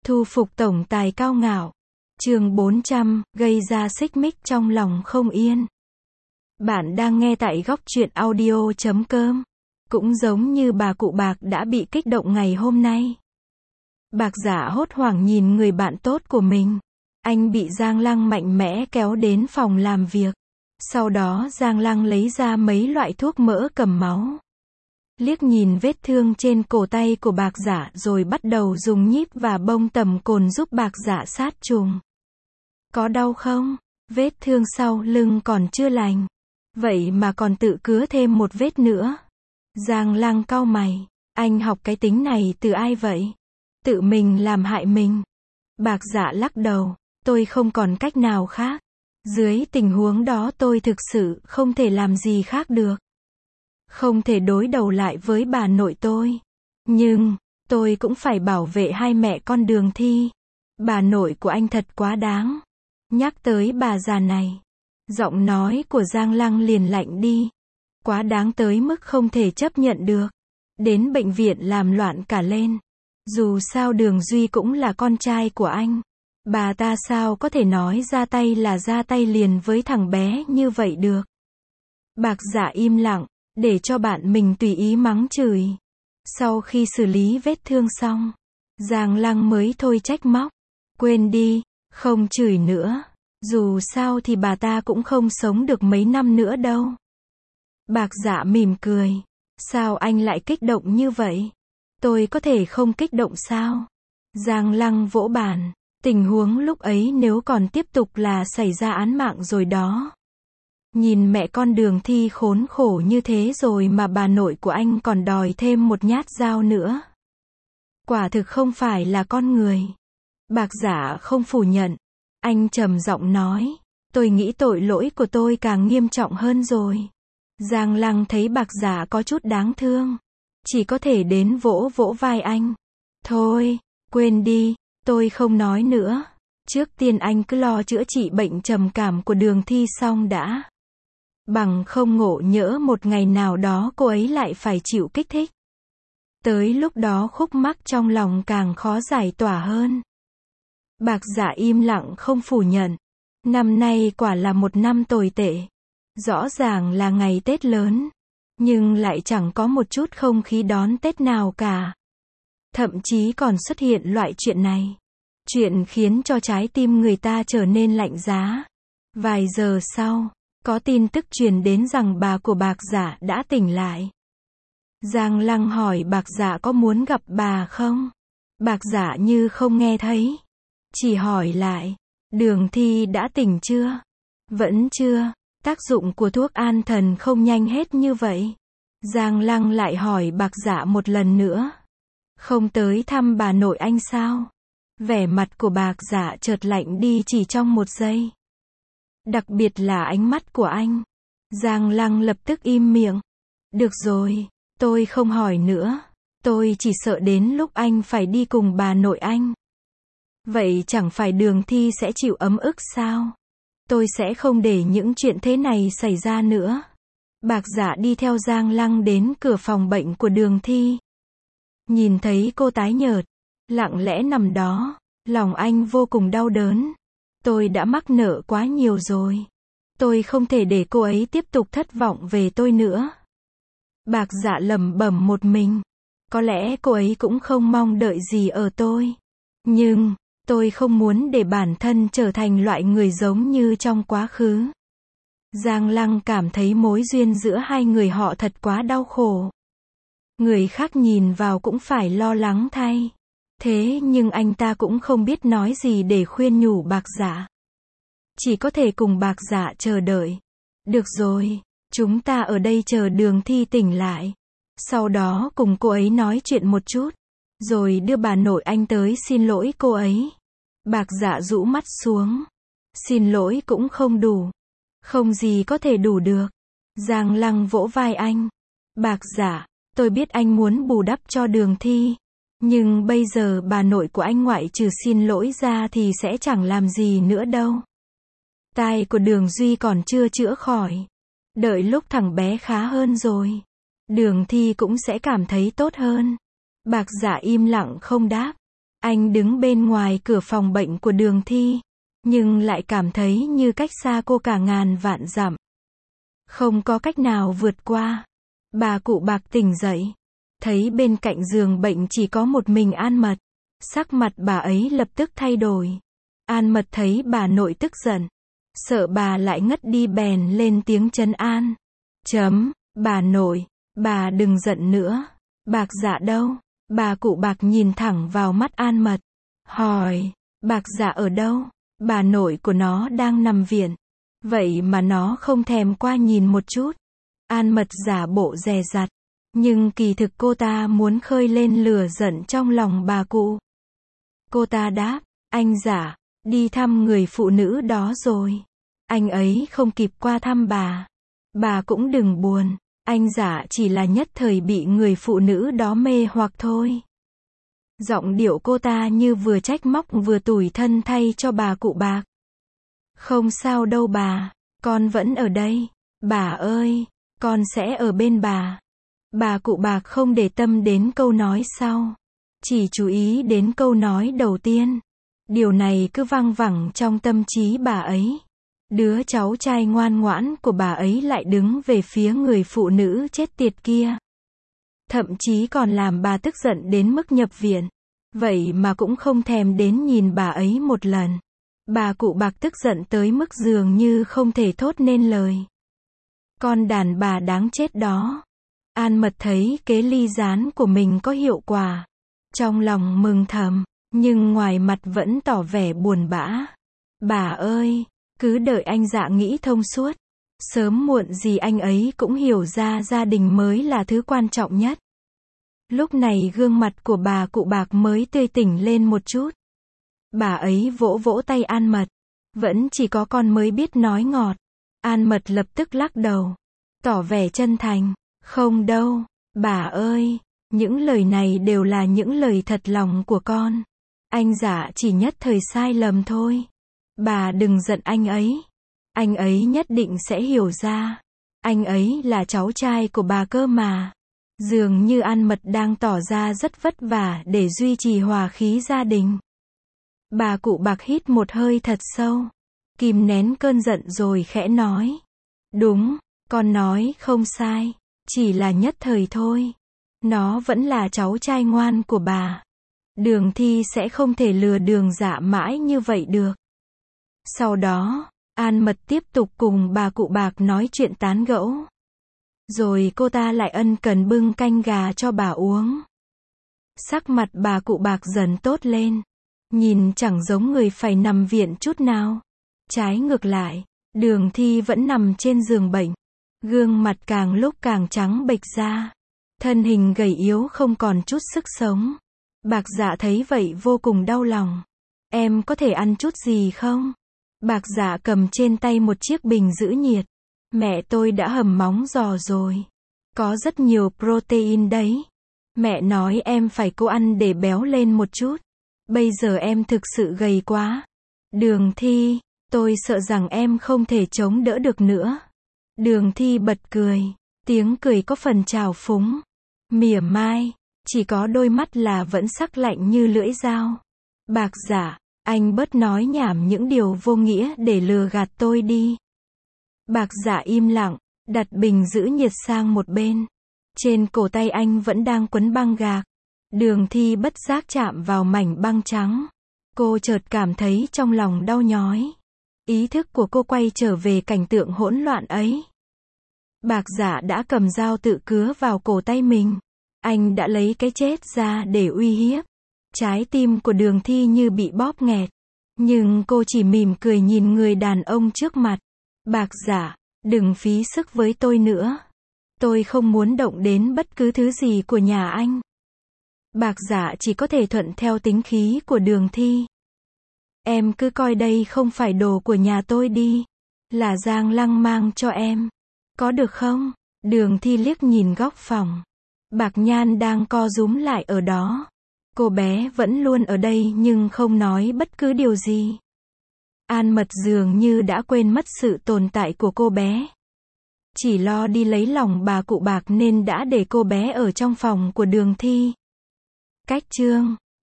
Thu phục tổng tài cao ngạo. Chương 400, gây ra xích mích trong lòng không yên. Bạn đang nghe tại góc truyện audio.com. Cũng giống như bà cụ Bạc đã bị kích động ngày hôm nay. Bạc Dạ hốt hoảng nhìn người bạn tốt của mình. Anh bị Giang Lăng mạnh mẽ kéo đến phòng làm việc. Sau đó Giang Lăng lấy ra mấy loại thuốc mỡ cầm máu. Liếc nhìn vết thương trên cổ tay của Bạc Dạ rồi bắt đầu dùng nhíp và bông tẩm cồn giúp Bạc Dạ sát trùng. Có đau không? Vết thương sau lưng còn chưa lành. Vậy mà còn tự cứa thêm một vết nữa. Giang Lăng cau mày. Anh học cái tính này từ ai vậy? Tự mình làm hại mình. Bạc Dạ lắc đầu. Tôi không còn cách nào khác. Dưới tình huống đó tôi thực sự không thể làm gì khác được. Không thể đối đầu lại với bà nội tôi. Nhưng, tôi cũng phải bảo vệ hai mẹ con Đường Thi. Bà nội của anh thật quá đáng. Nhắc tới bà già này. Giọng nói của Giang Lăng liền lạnh đi. Quá đáng tới mức không thể chấp nhận được. Đến bệnh viện làm loạn cả lên. Dù sao Đường Duy cũng là con trai của anh. Bà ta sao có thể nói ra tay là ra tay liền với thằng bé như vậy được. Bạc Dạ im lặng, để cho bạn mình tùy ý mắng chửi. Sau khi xử lý vết thương xong, Giang Lăng mới thôi trách móc. Quên đi, không chửi nữa. Dù sao thì bà ta cũng không sống được mấy năm nữa đâu. Bạc Dạ mỉm cười. Sao anh lại kích động như vậy? Tôi có thể không kích động sao? Giang Lăng vỗ bàn. Tình huống lúc ấy nếu còn tiếp tục là xảy ra án mạng rồi đó. Nhìn mẹ con Đường Thi khốn khổ như thế rồi mà bà nội của anh còn đòi thêm một nhát dao nữa. Quả thực không phải là con người. Bạc Dạ không phủ nhận. Anh trầm giọng nói. Tôi nghĩ tội lỗi của tôi càng nghiêm trọng hơn rồi. Giang Lăng thấy Bạc Dạ có chút đáng thương. Chỉ có thể đến vỗ vỗ vai anh. Thôi, quên đi, tôi không nói nữa. Trước tiên anh cứ lo chữa trị bệnh trầm cảm của Đường Thi xong đã. Bằng không ngộ nhỡ một ngày nào đó cô ấy lại phải chịu kích thích. Tới lúc đó khúc mắc trong lòng càng khó giải tỏa hơn. Bạc Dạ im lặng không phủ nhận. Năm nay quả là một năm tồi tệ. Rõ ràng là ngày Tết lớn. Nhưng lại chẳng có một chút không khí đón Tết nào cả. Thậm chí còn xuất hiện loại chuyện này. Chuyện khiến cho trái tim người ta trở nên lạnh giá. Vài giờ sau, có tin tức truyền đến rằng bà của Bạc Dạ đã tỉnh lại. Giang Lăng hỏi Bạc Dạ có muốn gặp bà không? Bạc Dạ như không nghe thấy. Chỉ hỏi lại, Đường Thi đã tỉnh chưa? Vẫn chưa, tác dụng của thuốc an thần không nhanh hết như vậy. Giang Lăng lại hỏi Bạc Dạ một lần nữa. Không tới thăm bà nội anh sao? Vẻ mặt của Bạc Dạ chợt lạnh đi chỉ trong một giây. Đặc biệt là ánh mắt của anh. Giang Lăng lập tức im miệng. Được rồi, tôi không hỏi nữa. Tôi chỉ sợ đến lúc anh phải đi cùng bà nội anh. Vậy chẳng phải Đường Thi sẽ chịu ấm ức sao? Tôi sẽ không để những chuyện thế này xảy ra nữa. Bạc Dạ đi theo Giang Lăng đến cửa phòng bệnh của Đường Thi. Nhìn thấy cô tái nhợt, lặng lẽ nằm đó, lòng anh vô cùng đau đớn. Tôi đã mắc nợ quá nhiều rồi. Tôi không thể để cô ấy tiếp tục thất vọng về tôi nữa. Bạc Dạ lẩm bẩm một mình. Có lẽ cô ấy cũng không mong đợi gì ở tôi. Nhưng, tôi không muốn để bản thân trở thành loại người giống như trong quá khứ. Giang Lăng cảm thấy mối duyên giữa hai người họ thật quá đau khổ. Người khác nhìn vào cũng phải lo lắng thay. Thế nhưng anh ta cũng không biết nói gì để khuyên nhủ Bạc Dạ. Chỉ có thể cùng Bạc Dạ chờ đợi. Được rồi, chúng ta ở đây chờ Đường Thi tỉnh lại. Sau đó cùng cô ấy nói chuyện một chút. Rồi đưa bà nội anh tới xin lỗi cô ấy. Bạc Dạ rũ mắt xuống. Xin lỗi cũng không đủ. Không gì có thể đủ được. Giang Lăng vỗ vai anh. Bạc Dạ, tôi biết anh muốn bù đắp cho Đường Thi. Nhưng bây giờ bà nội của anh ngoại trừ xin lỗi ra thì sẽ chẳng làm gì nữa đâu. Tai của Đường Duy còn chưa chữa khỏi. Đợi lúc thằng bé khá hơn rồi, Đường Thi cũng sẽ cảm thấy tốt hơn. Bạc Dạ im lặng không đáp. Anh đứng bên ngoài cửa phòng bệnh của Đường Thi, nhưng lại cảm thấy như cách xa cô cả ngàn vạn dặm. Không có cách nào vượt qua. Bà cụ Bạc tỉnh dậy, thấy bên cạnh giường bệnh chỉ có một mình An Mật. Sắc mặt bà ấy lập tức thay đổi. An Mật thấy bà nội tức giận, sợ bà lại ngất đi bèn lên tiếng trấn an. Bà nội, bà đừng giận nữa. Bạc Dạ đâu? Bà cụ Bạc nhìn thẳng vào mắt An Mật, hỏi, Bạc Dạ ở đâu? Bà nội của nó đang nằm viện. Vậy mà nó không thèm qua nhìn một chút. An Mật giả bộ dè dặt, nhưng kỳ thực cô ta muốn khơi lên lửa giận trong lòng bà cụ. Cô ta đáp, anh Dạ, đi thăm người phụ nữ đó rồi. Anh ấy không kịp qua thăm bà. Bà cũng đừng buồn, anh Dạ chỉ là nhất thời bị người phụ nữ đó mê hoặc thôi. Giọng điệu cô ta như vừa trách móc vừa tủi thân thay cho bà cụ Bạc. Không sao đâu bà, con vẫn ở đây. Bà ơi, con sẽ ở bên bà. Bà cụ Bạc không để tâm đến câu nói sau, chỉ chú ý đến câu nói đầu tiên. Điều này cứ văng vẳng trong tâm trí bà ấy. Đứa cháu trai ngoan ngoãn của bà ấy lại đứng về phía người phụ nữ chết tiệt kia. Thậm chí còn làm bà tức giận đến mức nhập viện. Vậy mà cũng không thèm đến nhìn bà ấy một lần. Bà cụ Bạc tức giận tới mức dường như không thể thốt nên lời. Con đàn bà đáng chết đó. An Mật thấy kế ly gián của mình có hiệu quả. Trong lòng mừng thầm, nhưng ngoài mặt vẫn tỏ vẻ buồn bã. Bà ơi, cứ đợi anh Dạ nghĩ thông suốt. Sớm muộn gì anh ấy cũng hiểu ra gia đình mới là thứ quan trọng nhất. Lúc này gương mặt của bà cụ Bạc mới tươi tỉnh lên một chút. Bà ấy vỗ vỗ tay An Mật. Vẫn chỉ có con mới biết nói ngọt. An Mật lập tức lắc đầu, tỏ vẻ chân thành. Không đâu, bà ơi, những lời này đều là những lời thật lòng của con. Anh Dạ chỉ nhất thời sai lầm thôi. Bà đừng giận anh ấy. Anh ấy nhất định sẽ hiểu ra. Anh ấy là cháu trai của bà cơ mà. Dường như An Mật đang tỏ ra rất vất vả để duy trì hòa khí gia đình. Bà cụ Bạc hít một hơi thật sâu, kìm nén cơn giận rồi khẽ nói. Đúng, con nói không sai, chỉ là nhất thời thôi. Nó vẫn là cháu trai ngoan của bà. Đường Thi sẽ không thể lừa Đường Dạ mãi như vậy được. Sau đó, An Mật tiếp tục cùng bà cụ Bạc nói chuyện tán gẫu. Rồi cô ta lại ân cần bưng canh gà cho bà uống. Sắc mặt bà cụ Bạc dần tốt lên. Nhìn chẳng giống người phải nằm viện chút nào. Trái ngược lại, Đường Thi vẫn nằm trên giường bệnh. Gương mặt càng lúc càng trắng bệch ra. Thân hình gầy yếu không còn chút sức sống. Bạc Dạ thấy vậy vô cùng đau lòng. Em có thể ăn chút gì không? Bạc Dạ cầm trên tay một chiếc bình giữ nhiệt. Mẹ tôi đã hầm móng giò rồi. Có rất nhiều protein đấy. Mẹ nói em phải cố ăn để béo lên một chút. Bây giờ em thực sự gầy quá. Đường Thi, tôi sợ rằng em không thể chống đỡ được nữa. Đường Thi bật cười. Tiếng cười có phần trào phúng, mỉa mai, chỉ có đôi mắt là vẫn sắc lạnh như lưỡi dao. Bạc Dạ, anh bớt nói nhảm những điều vô nghĩa để lừa gạt tôi đi. Bạc Dạ im lặng, đặt bình giữ nhiệt sang một bên. Trên cổ tay anh vẫn đang quấn băng gạc. Đường Thi bất giác chạm vào mảnh băng trắng. Cô chợt cảm thấy trong lòng đau nhói. Ý thức của cô quay trở về cảnh tượng hỗn loạn ấy. Bạc Dạ đã cầm dao tự cứa vào cổ tay mình. Anh đã lấy cái chết ra để uy hiếp. Trái tim của Đường Thi như bị bóp nghẹt. Nhưng cô chỉ mỉm cười nhìn người đàn ông trước mặt. Bạc Dạ, đừng phí sức với tôi nữa. Tôi không muốn động đến bất cứ thứ gì của nhà anh. Bạc Dạ chỉ có thể thuận theo tính khí của Đường Thi. Em cứ coi đây không phải đồ của nhà tôi đi. Là Giang Lăng mang cho em. Có được không? Đường Thi liếc nhìn góc phòng. Bạc Nhan đang co rúm lại ở đó. Cô bé vẫn luôn ở đây nhưng không nói bất cứ điều gì. An Mật dường như đã quên mất sự tồn tại của cô bé. Chỉ lo đi lấy lòng bà cụ Bạc nên đã để cô bé ở trong phòng của Đường Thi. Cách chương